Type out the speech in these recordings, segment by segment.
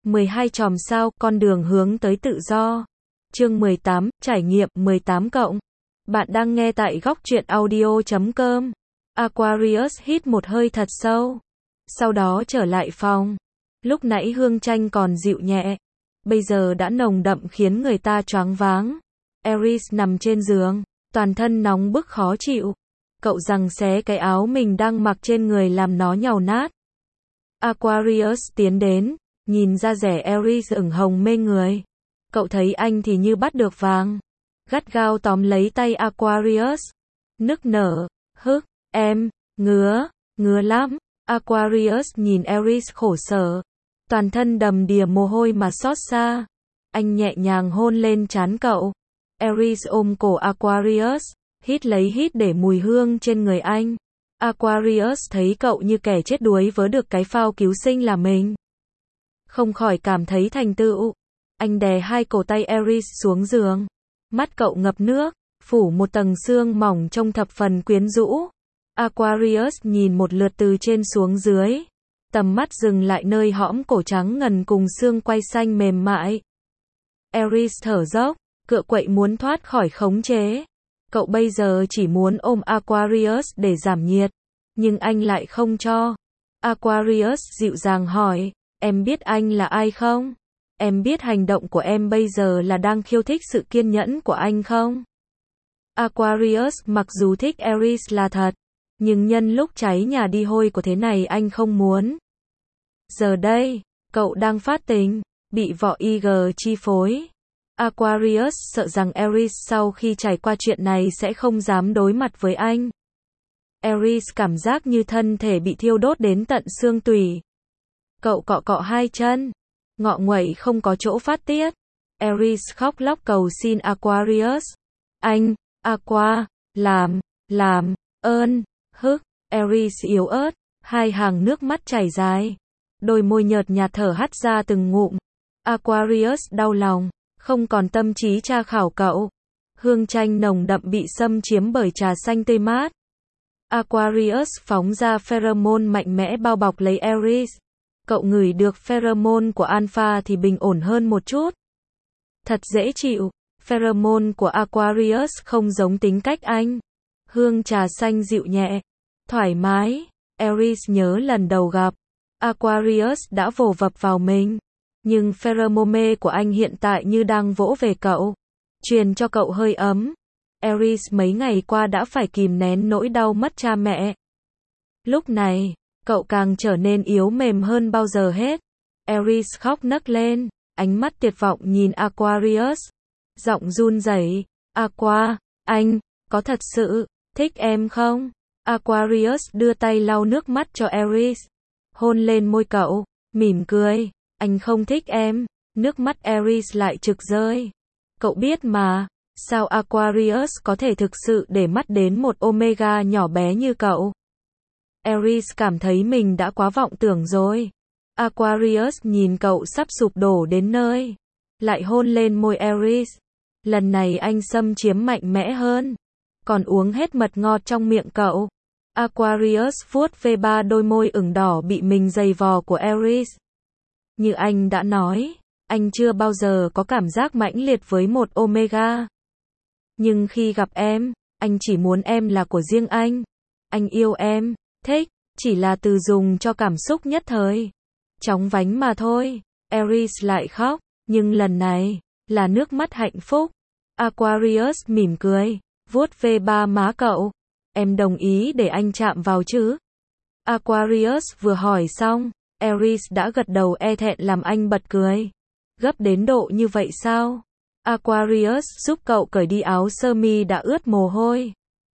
12 chòm sao, con đường hướng tới tự do. Chương 18, trải nghiệm 18 cộng. Bạn đang nghe tại góc truyện audio.com. Aquarius hít một hơi thật sâu. Sau đó trở lại phòng. Lúc nãy hương chanh còn dịu nhẹ. Bây giờ đã nồng đậm khiến người ta choáng váng. Aries nằm trên giường. Toàn thân nóng bức khó chịu. Cậu giằng xé cái áo mình đang mặc trên người làm nó nhàu nát. Aquarius tiến đến. Nhìn da dẻ Aries ửng hồng mê người. Cậu thấy anh thì như bắt được vàng. Gắt gao tóm lấy tay Aquarius. Nức nở. Hức, em, ngứa lắm. Aquarius nhìn Aries khổ sở. Toàn thân đầm đìa mồ hôi mà xót xa. Anh nhẹ nhàng hôn lên trán cậu. Aries ôm cổ Aquarius. Hít lấy hít để mùi hương trên người anh. Aquarius thấy cậu như kẻ chết đuối vớ được cái phao cứu sinh là mình. Không khỏi cảm thấy thành tựu. Anh đè hai cổ tay Aries xuống giường. Mắt cậu ngập nước, phủ một tầng sương mỏng trông thập phần quyến rũ. Aquarius nhìn một lượt từ trên xuống dưới. Tầm mắt dừng lại nơi hõm cổ trắng ngần cùng xương quai xanh mềm mại. Aries thở dốc, cựa quậy muốn thoát khỏi khống chế. Cậu bây giờ chỉ muốn ôm Aquarius để giảm nhiệt. Nhưng anh lại không cho. Aquarius dịu dàng hỏi, em biết anh là ai không? Em biết hành động của em bây giờ là đang khiêu khích sự kiên nhẫn của anh không? Aquarius mặc dù thích Aries là thật, nhưng nhân lúc cháy nhà đi hôi của thế này anh không muốn. Giờ đây, cậu đang phát tình, bị vỏ IG chi phối. Aquarius sợ rằng Aries sau khi trải qua chuyện này sẽ không dám đối mặt với anh. Aries cảm giác như thân thể bị thiêu đốt đến tận xương tủy. Cậu cọ cọ hai chân. Ngọ nguậy không có chỗ phát tiết. Aries khóc lóc cầu xin Aquarius. Anh, Aqua, làm ơn, hức. Aries yếu ớt, hai hàng nước mắt chảy dài. Đôi môi nhợt nhạt thở hắt ra từng ngụm. Aquarius đau lòng, không còn tâm trí tra khảo cậu. Hương chanh nồng đậm bị xâm chiếm bởi trà xanh tươi mát. Aquarius phóng ra pheromone mạnh mẽ bao bọc lấy Aries. Cậu ngửi được pheromone của Alpha thì bình ổn hơn một chút. Thật dễ chịu. Pheromone của Aquarius không giống tính cách anh. Hương trà xanh dịu nhẹ, thoải mái. Aries nhớ lần đầu gặp. Aquarius đã vồ vập vào mình. Nhưng pheromone của anh hiện tại như đang vỗ về cậu. Truyền cho cậu hơi ấm. Aries mấy ngày qua đã phải kìm nén nỗi đau mất cha mẹ. Lúc này, cậu càng trở nên yếu mềm hơn bao giờ hết. Aries khóc nấc lên, ánh mắt tuyệt vọng nhìn Aquarius. Giọng run rẩy, Aqua, anh, có thật sự thích em không? Aquarius đưa tay lau nước mắt cho Aries. Hôn lên môi cậu, mỉm cười, anh không thích em. Nước mắt Aries lại trực rơi. Cậu biết mà, sao Aquarius có thể thực sự để mắt đến một Omega nhỏ bé như cậu? Aries cảm thấy mình đã quá vọng tưởng rồi. Aquarius nhìn cậu sắp sụp đổ đến nơi. Lại hôn lên môi Aries. Lần này anh xâm chiếm mạnh mẽ hơn. Còn uống hết mật ngọt trong miệng cậu. Aquarius vuốt về ba đôi môi ửng đỏ bị mình giày vò của Aries. Như anh đã nói, anh chưa bao giờ có cảm giác mãnh liệt với một Omega. Nhưng khi gặp em, anh chỉ muốn em là của riêng anh. Anh yêu em, thích, chỉ là từ dùng cho cảm xúc nhất thời. Chóng vánh mà thôi. Aries lại khóc, nhưng lần này, là nước mắt hạnh phúc. Aquarius mỉm cười, vuốt ve ba má cậu. Em đồng ý để anh chạm vào chứ? Aquarius vừa hỏi xong, Aries đã gật đầu e thẹn làm anh bật cười. Gấp đến độ như vậy sao? Aquarius giúp cậu cởi đi áo sơ mi đã ướt mồ hôi.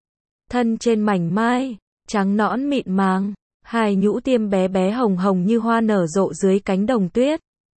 Thân trên mảnh mai, trắng nõn mịn màng, hai nhũ tiêm bé bé hồng hồng như hoa nở rộ dưới cánh đồng tuyết.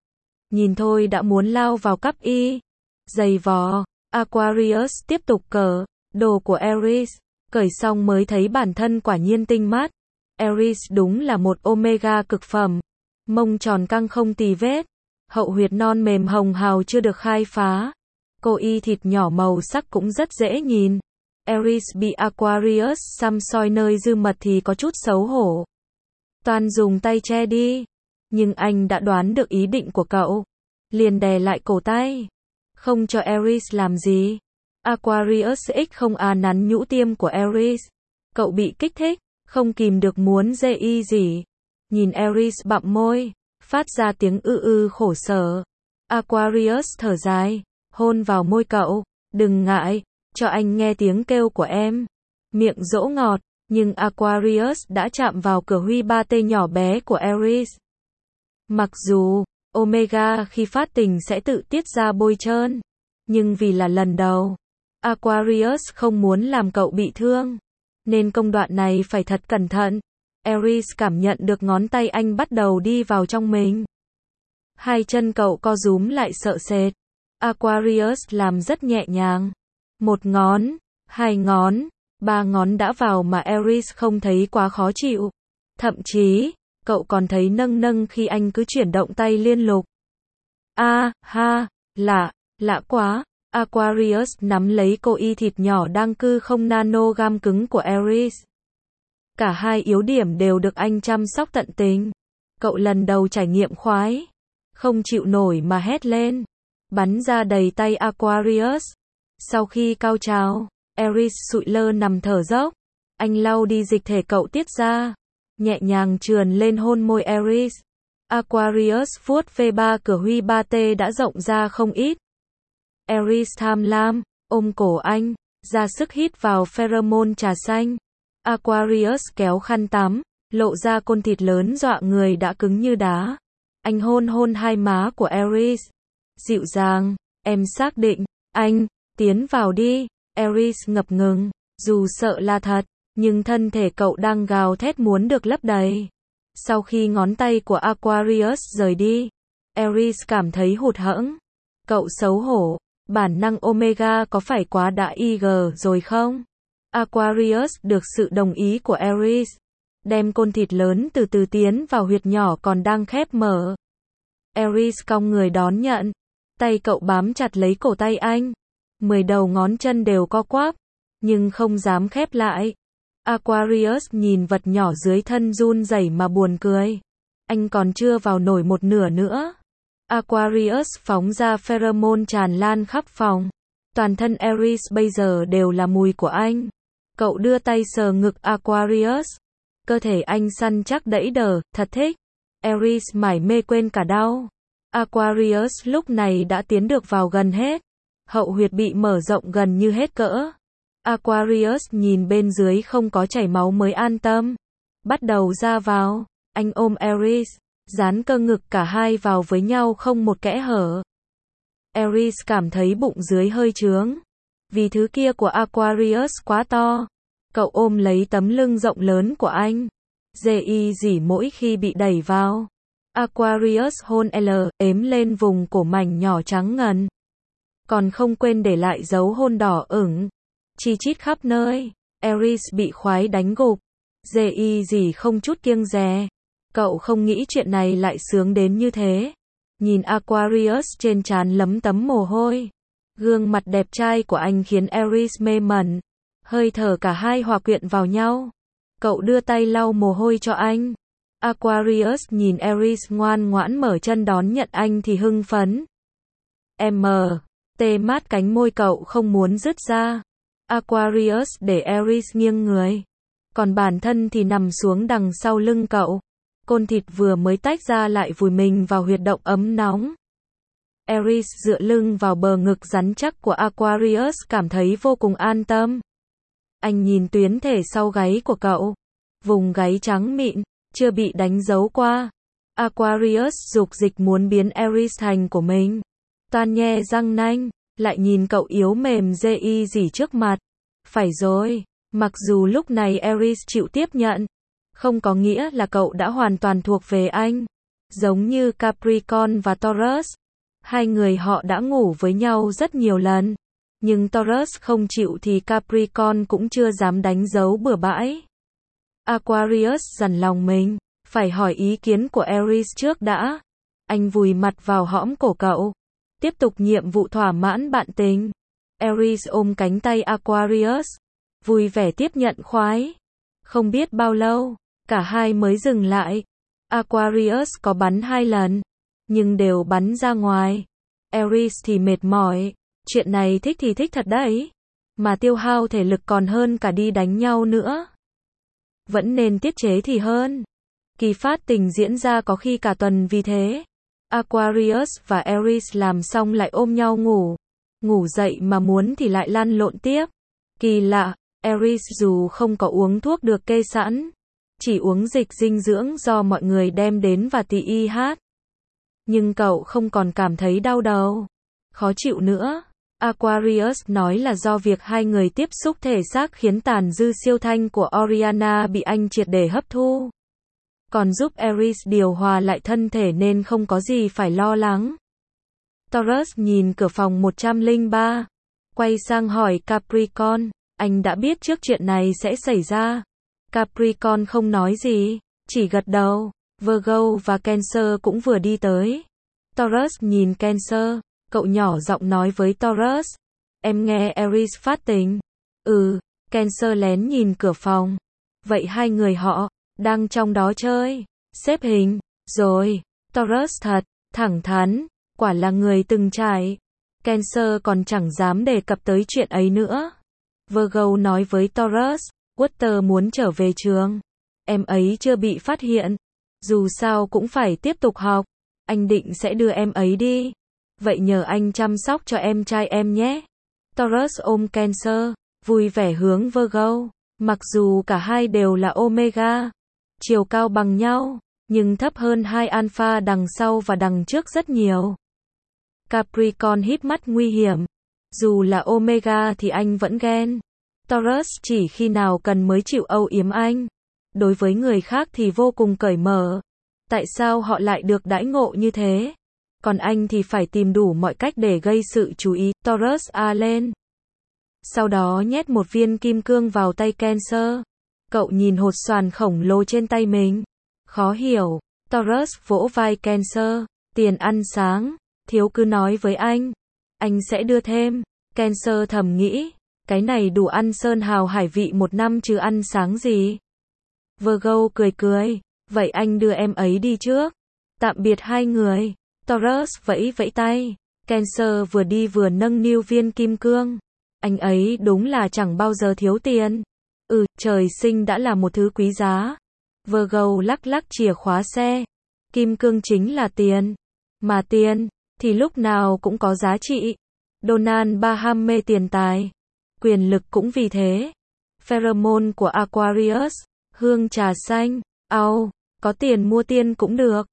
Nhìn thôi đã muốn lao vào cắp y. Giày vò, Aquarius tiếp tục cởi đồ của Aries. Cởi xong mới thấy bản thân quả nhiên tinh mắt. Aries đúng là một Omega cực phẩm. Mông tròn căng không tì vết. Hậu huyệt non mềm hồng hào chưa được khai phá. Cô y thịt nhỏ màu sắc cũng rất dễ nhìn. Aries bị Aquarius xăm soi nơi dư mật thì có chút xấu hổ. Toàn dùng tay che đi. Nhưng anh đã đoán được ý định của cậu. Liền đè lại cổ tay. Không cho Aries làm gì. Aquarius X không nắn nhũ tiêm của Aries. Cậu bị kích thích, không kìm được muốn dê gì. Nhìn Aries bặm môi, phát ra tiếng khổ sở. Aquarius thở dài, hôn vào môi cậu. Đừng ngại, cho anh nghe tiếng kêu của em. Miệng dỗ ngọt, nhưng Aquarius đã chạm vào cửa huy ba tê nhỏ bé của Aries. Mặc dù, Omega khi phát tình sẽ tự tiết ra bôi trơn. Nhưng vì là lần đầu, Aquarius không muốn làm cậu bị thương. Nên công đoạn này phải thật cẩn thận. Aries cảm nhận được ngón tay anh bắt đầu đi vào trong mình. Hai chân cậu co rúm lại sợ sệt. Aquarius làm rất nhẹ nhàng. 1 ngón, 2 ngón, 3 ngón đã vào mà Aries không thấy quá khó chịu. Thậm chí, cậu còn thấy nâng nâng khi anh cứ chuyển động tay liên lục. Lạ quá. Aquarius nắm lấy cô y thịt nhỏ đang cư không nanogam cứng của Aries. Cả hai yếu điểm đều được anh chăm sóc tận tình. Cậu lần đầu trải nghiệm khoái. Không chịu nổi mà hét lên. Bắn ra đầy tay Aquarius. Sau khi cao trào, Aries sụi lơ nằm thở dốc. Anh lau đi dịch thể cậu tiết ra. Nhẹ nhàng trườn lên hôn môi Aries. Aquarius vuốt về ba cửa huy ba tê đã rộng ra không ít. Aries tham lam, ôm cổ anh, ra sức hít vào pheromone trà xanh. Aquarius kéo khăn tắm, lộ ra côn thịt lớn dọa người đã cứng như đá. Anh hôn hai má của Aries. Dịu dàng, em xác định, anh, tiến vào đi. Aries ngập ngừng, dù sợ là thật, nhưng thân thể cậu đang gào thét muốn được lấp đầy. Sau khi ngón tay của Aquarius rời đi, Aries cảm thấy hụt hẫng. Cậu xấu hổ, bản năng Omega có phải quá đã rồi không? Aquarius được sự đồng ý của Aries. Đem côn thịt lớn từ từ tiến vào huyệt nhỏ còn đang khép mở. Aries cong người đón nhận. Tay cậu bám chặt lấy cổ tay anh. 10 đầu ngón chân đều co quắp, nhưng không dám khép lại. Aquarius nhìn vật nhỏ dưới thân run rẩy mà buồn cười. Anh còn chưa vào nổi một nửa nữa. Aquarius phóng ra pheromone tràn lan khắp phòng. Toàn thân Aries bây giờ đều là mùi của anh. Cậu đưa tay sờ ngực Aquarius. Cơ thể anh săn chắc đẫy đờ, thật thích. Aries mải mê quên cả đau. Aquarius lúc này đã tiến được vào gần hết. Hậu huyệt bị mở rộng gần như hết cỡ. Aquarius nhìn bên dưới không có chảy máu mới an tâm. Bắt đầu ra vào. Anh ôm Aries, dán cơ ngực cả hai vào với nhau không một kẽ hở. Aries cảm thấy bụng dưới hơi trướng. Vì thứ kia của Aquarius quá to. Cậu ôm lấy tấm lưng rộng lớn của anh. Dỉ mỗi khi bị đẩy vào. Aquarius hôn ếm lên vùng cổ mảnh nhỏ trắng ngần. Còn không quên để lại dấu hôn đỏ ửng. Chi chít khắp nơi. Aries bị khoái đánh gục. Dỉ không chút kiêng dè. Cậu không nghĩ chuyện này lại sướng đến như thế. Nhìn Aquarius trên trán lấm tấm mồ hôi. Gương mặt đẹp trai của anh khiến Aries mê mẩn. Hơi thở cả hai hòa quyện vào nhau. Cậu đưa tay lau mồ hôi cho anh. Aquarius nhìn Aries ngoan ngoãn mở chân đón nhận anh thì hưng phấn. Tê mát cánh môi cậu không muốn dứt ra. Aquarius để Aries nghiêng người. Còn bản thân thì nằm xuống đằng sau lưng cậu. Côn thịt vừa mới tách ra lại vùi mình vào huyệt động ấm nóng. Aries dựa lưng vào bờ ngực rắn chắc của Aquarius cảm thấy vô cùng an tâm. Anh nhìn tuyến thể sau gáy của cậu. Vùng gáy trắng mịn, chưa bị đánh dấu qua. Aquarius dục dịch muốn biến Aries thành của mình. Toan nhe răng nanh, lại nhìn cậu yếu mềm dỉ trước mặt. Phải rồi, mặc dù lúc này Aries chịu tiếp nhận, không có nghĩa là cậu đã hoàn toàn thuộc về anh. Giống như Capricorn và Taurus. Hai người họ đã ngủ với nhau rất nhiều lần. Nhưng Taurus không chịu thì Capricorn cũng chưa dám đánh dấu bừa bãi. Aquarius dằn lòng mình, phải hỏi ý kiến của Aries trước đã. Anh vùi mặt vào hõm cổ cậu. Tiếp tục nhiệm vụ thỏa mãn bạn tình. Aries ôm cánh tay Aquarius. Vui vẻ tiếp nhận khoái. Không biết bao lâu, cả hai mới dừng lại. Aquarius có bắn 2 lần, nhưng đều bắn ra ngoài. Aries thì mệt mỏi, chuyện này thích thì thích thật đấy, mà tiêu hao thể lực còn hơn cả đi đánh nhau nữa. Vẫn nên tiết chế thì hơn. Kỳ phát tình diễn ra có khi cả tuần vì thế. Aquarius và Aries làm xong lại ôm nhau ngủ. Ngủ dậy mà muốn thì lại lăn lộn tiếp. Kỳ lạ, Aries dù không có uống thuốc được kê sẵn, chỉ uống dịch dinh dưỡng do mọi người đem đến và TIH. Nhưng cậu không còn cảm thấy đau đầu, khó chịu nữa. Aquarius nói là do việc hai người tiếp xúc thể xác khiến tàn dư siêu thanh của Oriana bị anh triệt để hấp thu. Còn giúp Aries điều hòa lại thân thể nên không có gì phải lo lắng. Taurus nhìn cửa phòng 103, quay sang hỏi Capricorn, anh đã biết trước chuyện này sẽ xảy ra. Capricorn không nói gì, chỉ gật đầu. Virgo và Cancer cũng vừa đi tới. Taurus nhìn Cancer, cậu nhỏ giọng nói với Taurus, em nghe Aries phát tình. Cancer lén nhìn cửa phòng. Vậy hai người họ đang trong đó chơi, xếp hình, rồi. Taurus thật thẳng thắn, quả là người từng trải. Cancer còn chẳng dám đề cập tới chuyện ấy nữa. Virgo nói với Taurus, Water muốn trở về trường. Em ấy chưa bị phát hiện. Dù sao cũng phải tiếp tục học. Anh định sẽ đưa em ấy đi. Vậy nhờ anh chăm sóc cho em trai em nhé. Taurus ôm Cancer, vui vẻ hướng Virgo. Mặc dù cả hai đều là Omega, chiều cao bằng nhau, nhưng thấp hơn hai Alpha đằng sau và đằng trước rất nhiều. Capricorn híp mắt nguy hiểm. Dù là Omega thì anh vẫn ghen. Taurus chỉ khi nào cần mới chịu âu yếm anh. Đối với người khác thì vô cùng cởi mở. Tại sao họ lại được đãi ngộ như thế? Còn anh thì phải tìm đủ mọi cách để gây sự chú ý. Taurus lên. Sau đó nhét một viên kim cương vào tay Cancer. Cậu nhìn hột xoàn khổng lồ trên tay mình. Khó hiểu. Taurus vỗ vai Cancer. Tiền ăn sáng. Thiếu cứ nói với anh. Anh sẽ đưa thêm. Cancer thầm nghĩ. Cái này đủ ăn sơn hào hải vị một năm chứ ăn sáng gì. Virgo cười cười. Vậy anh đưa em ấy đi trước. Tạm biệt hai người. Taurus vẫy vẫy tay. Cancer vừa đi vừa nâng niu viên kim cương. Anh ấy đúng là chẳng bao giờ thiếu tiền. Trời sinh đã là một thứ quý giá. Virgo lắc lắc chìa khóa xe. Kim cương chính là tiền. Mà tiền thì lúc nào cũng có giá trị. Donald Baham mê tiền tài. Quyền lực cũng vì thế. Pheromone của Aquarius. Hương trà xanh. Có tiền mua tiên cũng được.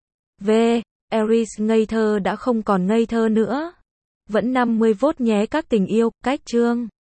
Aries ngây thơ đã không còn ngây thơ nữa. Vẫn 50V nhé các tình yêu, cách chương.